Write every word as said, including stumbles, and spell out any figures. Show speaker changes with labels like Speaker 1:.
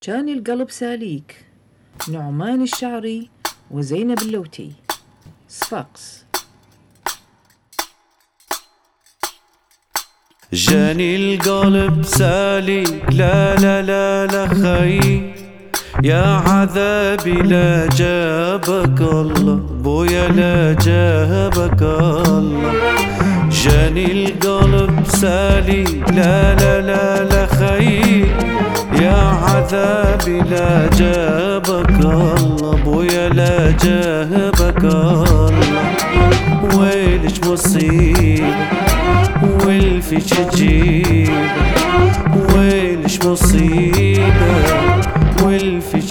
Speaker 1: كان القلب ساليك، نعمان الشعري وزينب اللوتي. صفاقس.
Speaker 2: جاني القلب سالي، لا لا لا لا خي، يا عذابي لا جابك الله، بويا لا جابك الله. جاني القلب سالي، لا لا لا لا خي، يا عذابي لا جابك الله، بويا لا جابك الله. ويلش مصيبة والفيش تجيبه، ويلش مصيبة والفيش